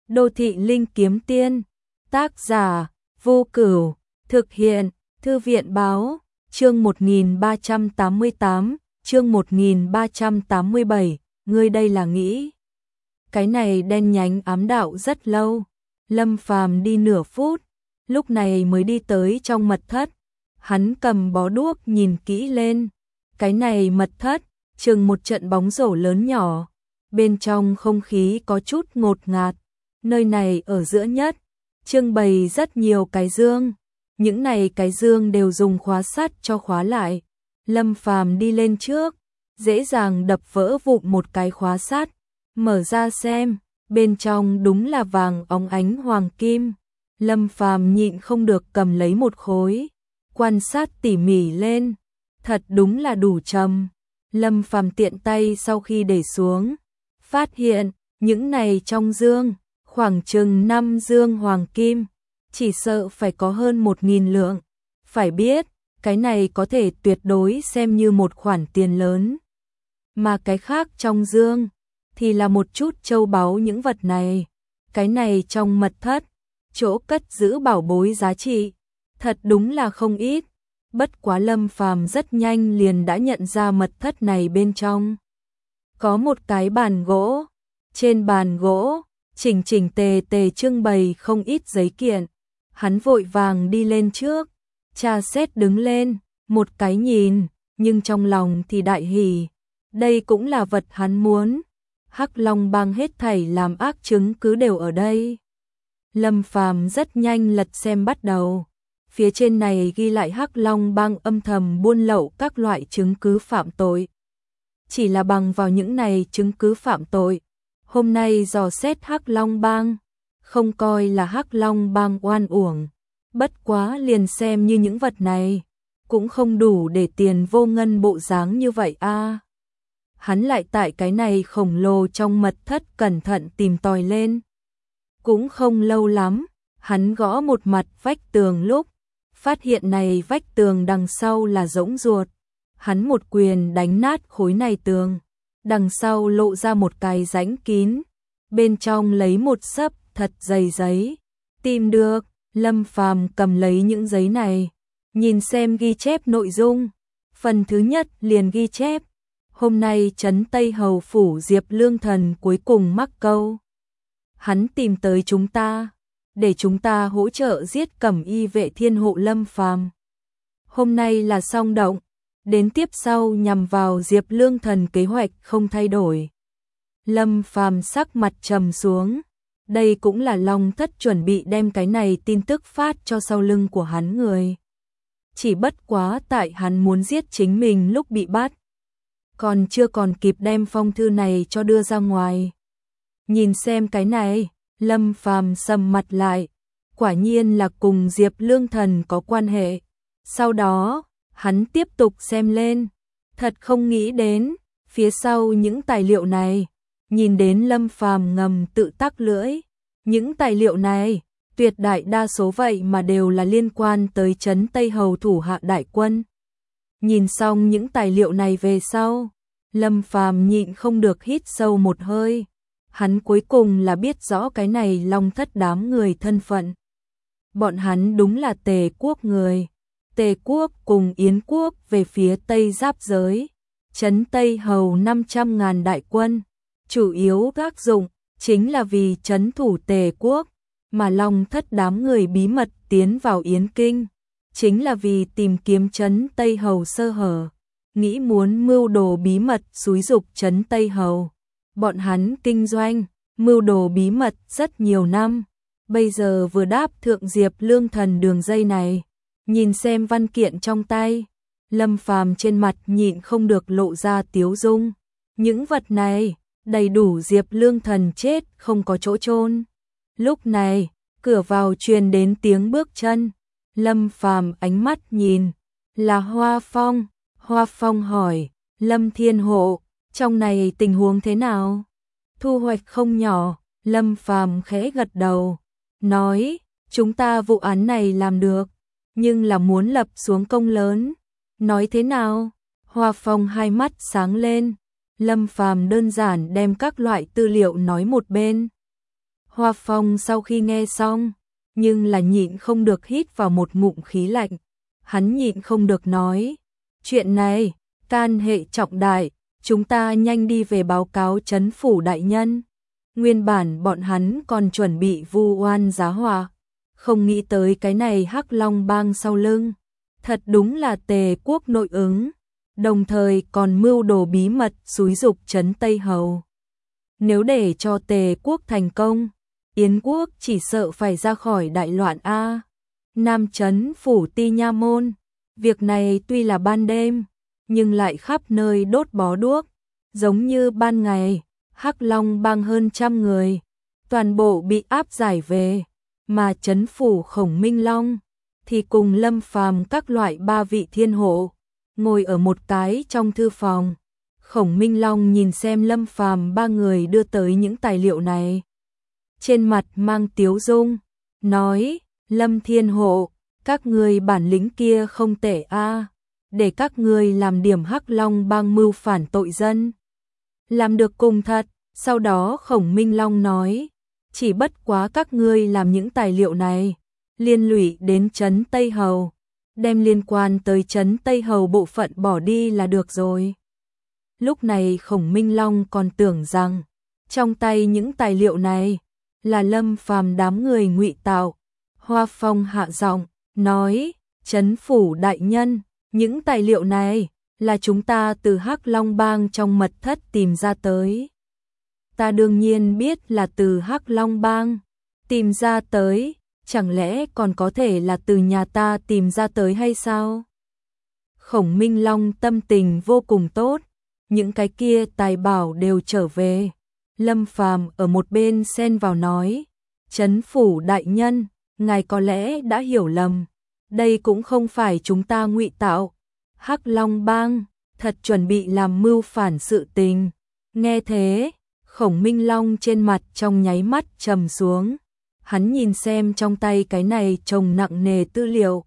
Đô thị linh kiếm tiên, tác giả, Vô Cửu, thực hiện, Thư viện báo, chương 1388, chương 1387, ngươi đây là nghĩ. Cái này đen nhánh ám đạo rất lâu, Lâm Phàm đi nửa phút, lúc này mới đi tới trong mật thất, hắn cầm bó đuốc nhìn kỹ lên, cái này mật thất, chừng một trận bóng rổ lớn nhỏ, bên trong không khí có chút ngột ngạt, nơi này ở giữa nhất, trưng bày rất nhiều cái dương, những này cái dương đều dùng khóa sắt cho khóa lại, Lâm Phàm đi lên trước, dễ dàng đập vỡ vụn một cái khóa sắt, mở ra xem, bên trong đúng là vàng óng ánh hoàng kim, Lâm Phàm nhịn không được cầm lấy một khối, quan sát tỉ mỉ lên, thật đúng là đủ trầm. Lâm Phàm tiện tay sau khi để xuống, phát hiện những này trong dương, khoảng chừng 5 dương hoàng kim, chỉ sợ phải có hơn 1000 lượng. Phải biết, cái này có thể tuyệt đối xem như một khoản tiền lớn. Mà cái khác trong dương, thì là một chút châu báu những vật này. Cái này trong mật thất, chỗ cất giữ bảo bối giá trị, thật đúng là không ít. Bất quá Lâm Phàm rất nhanh liền đã nhận ra mật thất này bên trong. Có một cái bàn gỗ, trên bàn gỗ, chỉnh chỉnh tề tề trưng bày không ít giấy kiện. Hắn vội vàng đi lên trước, tra xét đứng lên, một cái nhìn, nhưng trong lòng thì đại hỉ. Đây cũng là vật hắn muốn. Hắc Long Bang hết thảy làm ác chứng cứ đều ở đây. Lâm Phàm rất nhanh lật xem bắt đầu. Phía trên này ghi lại Hắc Long Bang âm thầm buôn lậu các loại chứng cứ phạm tội. Chỉ là bằng vào những này chứng cứ phạm tội, hôm nay dò xét Hắc Long Bang, không coi là Hắc Long Bang oan uổng, bất quá liền xem như những vật này, cũng không đủ để tiền vô ngân bộ dáng như vậy a. Hắn lại tại cái này khổng lồ trong mật thất cẩn thận tìm tòi lên. Cũng không lâu lắm, hắn gõ một mặt vách tường lúc, phát hiện này vách tường đằng sau là rỗng ruột. Hắn một quyền đánh nát khối này tường, đằng sau lộ ra một cái rãnh kín, bên trong lấy một xấp thật dày giấy. Tìm được, Lâm Phàm cầm lấy những giấy này, nhìn xem ghi chép nội dung. Phần thứ nhất liền ghi chép, hôm nay trấn Tây Hầu phủ Diệp Lương Thần cuối cùng mắc câu. Hắn tìm tới chúng ta, để chúng ta hỗ trợ giết Cẩm Y vệ thiên hộ Lâm Phàm. Hôm nay là xong động, đến tiếp sau nhằm vào Diệp Lương Thần kế hoạch không thay đổi. Lâm Phàm sắc mặt trầm xuống, đây cũng là Long Thất chuẩn bị đem cái này tin tức phát cho sau lưng của hắn người. Chỉ bất quá tại hắn muốn giết chính mình lúc bị bắt, còn chưa còn kịp đem phong thư này cho đưa ra ngoài. Nhìn xem cái này, Lâm Phàm sầm mặt lại, quả nhiên là cùng Diệp Lương Thần có quan hệ. Sau đó, hắn tiếp tục xem lên, thật không nghĩ đến, phía sau những tài liệu này, nhìn đến Lâm Phàm ngầm tự tắc lưỡi, những tài liệu này, tuyệt đại đa số vậy mà đều là liên quan tới trấn Tây Hầu thủ hạ đại quân. Nhìn xong những tài liệu này về sau, Lâm Phàm nhịn không được hít sâu một hơi. Hắn cuối cùng là biết rõ cái này Long Thất đám người thân phận. Bọn hắn đúng là Tề quốc người. Tề quốc cùng Yến quốc về phía Tây giáp giới. Trấn Tây Hầu 500.000 đại quân. Chủ yếu tác dụng chính là vì trấn thủ Tề quốc. Mà Long Thất đám người bí mật tiến vào Yến Kinh. Chính là vì tìm kiếm trấn Tây Hầu sơ hở. Nghĩ muốn mưu đồ bí mật xúi giục trấn Tây Hầu. Bọn hắn kinh doanh, mưu đồ bí mật rất nhiều năm. Bây giờ vừa đáp thượng Diệp Lương Thần đường dây này. Nhìn xem văn kiện trong tay, Lâm Phàm trên mặt nhịn không được lộ ra tiếu dung. Những vật này, đầy đủ Diệp Lương Thần chết không có chỗ chôn. Lúc này, cửa vào truyền đến tiếng bước chân. Lâm Phàm ánh mắt nhìn, là Hoa Phong. Hoa Phong hỏi, Lâm Thiên Hộ, trong này tình huống thế nào? Thu hoạch không nhỏ, Lâm Phàm khẽ gật đầu, nói, chúng ta vụ án này làm được, nhưng là muốn lập xuống công lớn. Nói thế nào? Hoa Phong hai mắt sáng lên, Lâm Phàm đơn giản đem các loại tư liệu nói một bên. Hoa Phong sau khi nghe xong, nhưng là nhịn không được hít vào một ngụm khí lạnh. Hắn nhịn không được nói, chuyện này, can hệ trọng đại, chúng ta nhanh đi về báo cáo trấn phủ đại nhân. Nguyên bản bọn hắn còn chuẩn bị vu oan giá họa, không nghĩ tới cái này Hắc Long bang sau lưng. Thật đúng là Tề quốc nội ứng, đồng thời còn mưu đồ bí mật xúi giục trấn Tây Hầu. Nếu để cho Tề quốc thành công, Yến quốc chỉ sợ phải ra khỏi đại loạn a. Nam trấn phủ Ti Nha môn, việc này tuy là ban đêm, nhưng lại khắp nơi đốt bó đuốc, giống như ban ngày. Hắc Long bang hơn 100 người, toàn bộ bị áp giải về, mà trấn phủ Khổng Minh Long thì cùng Lâm Phàm các loại 3 vị thiên hộ ngồi ở một cái trong thư phòng. Khổng Minh Long nhìn xem Lâm Phàm 3 người đưa tới những tài liệu này, trên mặt mang tiếu dung, nói: Lâm thiên hộ, các người bản lĩnh kia không tệ a, để các người làm điểm Hắc Long bang mưu phản tội dân, làm được cùng thật. Sau đó Khổng Minh Long nói, chỉ bất quá các ngươi làm những tài liệu này liên lụy đến trấn Tây Hầu, đem liên quan tới trấn Tây Hầu bộ phận bỏ đi là được rồi. Lúc này Khổng Minh Long còn tưởng rằng trong tay những tài liệu này là Lâm Phàm đám người ngụy tạo. Hoa Phong hạ giọng nói, trấn phủ đại nhân, những tài liệu này là chúng ta từ Hắc Long bang trong mật thất tìm ra tới. Ta đương nhiên biết là từ Hắc Long bang tìm ra tới, chẳng lẽ còn có thể là từ nhà ta tìm ra tới hay sao? Khổng Minh Long tâm tình vô cùng tốt, những cái kia tài bảo đều trở về. Lâm Phàm ở một bên xen vào nói, trấn phủ đại nhân, ngài có lẽ đã hiểu lầm, đây cũng không phải chúng ta ngụy tạo. Hắc Long bang thật chuẩn bị làm mưu phản sự tình. Nghe thế, Khổng Minh Long trên mặt trong nháy mắt trầm xuống. Hắn nhìn xem trong tay cái này chồng nặng nề tư liệu.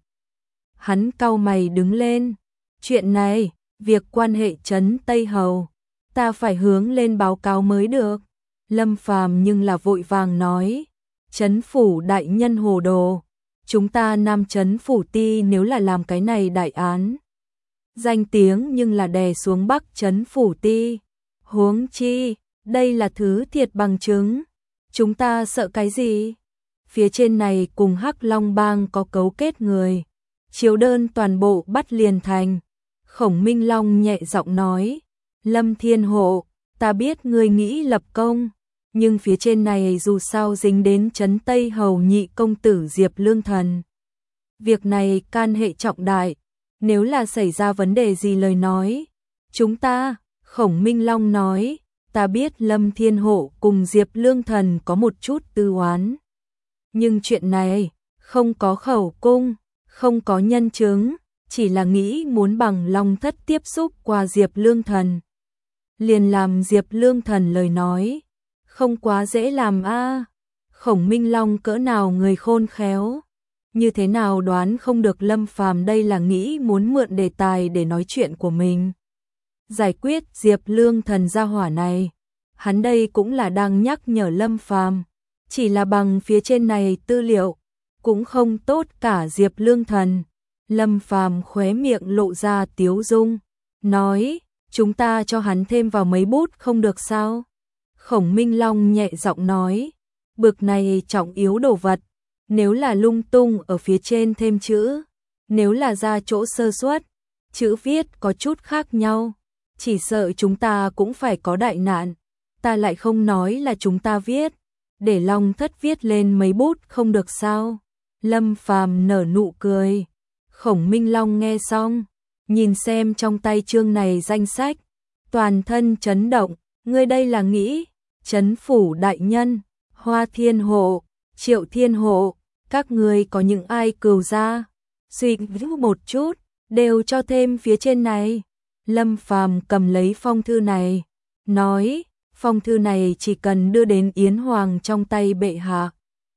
Hắn cau mày đứng lên. Chuyện này, việc quan hệ trấn Tây Hầu, ta phải hướng lên báo cáo mới được. Lâm Phàm nhưng là vội vàng nói, trấn phủ đại nhân hồ đồ, chúng ta Nam trấn phủ Ti nếu là làm cái này đại án, danh tiếng nhưng là đè xuống Bắc trấn phủ Ti. Huống chi, đây là thứ thiệt bằng chứng, chúng ta sợ cái gì? Phía trên này cùng Hắc Long bang có cấu kết người, chiếu đơn toàn bộ bắt liền thành. Khổng Minh Long nhẹ giọng nói, Lâm thiên hộ, ta biết ngươi nghĩ lập công, nhưng phía trên này dù sao dính đến trấn Tây Hầu nhị công tử Diệp Lương Thần. Việc này can hệ trọng đại, nếu là xảy ra vấn đề gì lời nói, chúng ta, Khổng Minh Long nói, ta biết Lâm thiên hộ cùng Diệp Lương Thần có một chút tư oán. Nhưng chuyện này, không có khẩu cung, không có nhân chứng, chỉ là nghĩ muốn bằng Long Thất tiếp xúc qua Diệp Lương Thần. Liền làm Diệp Lương Thần lời nói, không quá dễ làm a. Khổng Minh Long cỡ nào người khôn khéo, như thế nào đoán không được Lâm Phàm đây là nghĩ muốn mượn đề tài để nói chuyện của mình. Giải quyết Diệp Lương Thần gia hỏa này, hắn đây cũng là đang nhắc nhở Lâm Phàm, chỉ là bằng phía trên này tư liệu, cũng không tốt cả Diệp Lương Thần. Lâm Phàm khóe miệng lộ ra tiếu dung, nói, chúng ta cho hắn thêm vào mấy bút không được sao? Khổng Minh Long nhẹ giọng nói, bực này trọng yếu đồ vật, nếu là lung tung ở phía trên thêm chữ, nếu là ra chỗ sơ suất, chữ viết có chút khác nhau, chỉ sợ chúng ta cũng phải có đại nạn. Ta lại không nói là chúng ta viết, để Long Thất viết lên mấy bút không được sao? Lâm Phàm nở nụ cười. Khổng Minh Long nghe xong, nhìn xem trong tay chương này danh sách, toàn thân chấn động. Ngươi đây là nghĩ, trấn phủ đại nhân, Hoa Thiên Hộ, Triệu Thiên Hộ, các ngươi có những ai cừu ra, suy nghĩ một chút, đều cho thêm phía trên này. Lâm Phàm cầm lấy phong thư này, nói, phong thư này chỉ cần đưa đến Yến Hoàng trong tay bệ hạ.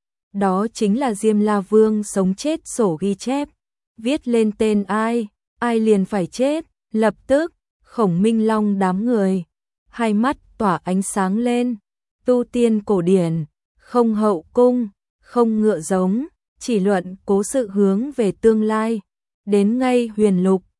Đó chính là Diêm La Vương sống chết sổ ghi chép, viết lên tên ai, ai liền phải chết. Lập tức, Khổng Minh Long đám người, hai mắt tỏa ánh sáng lên, tu tiên cổ điển, không hậu cung, không ngựa giống, chỉ luận cố sự hướng về tương lai. Đến ngay huyền lục,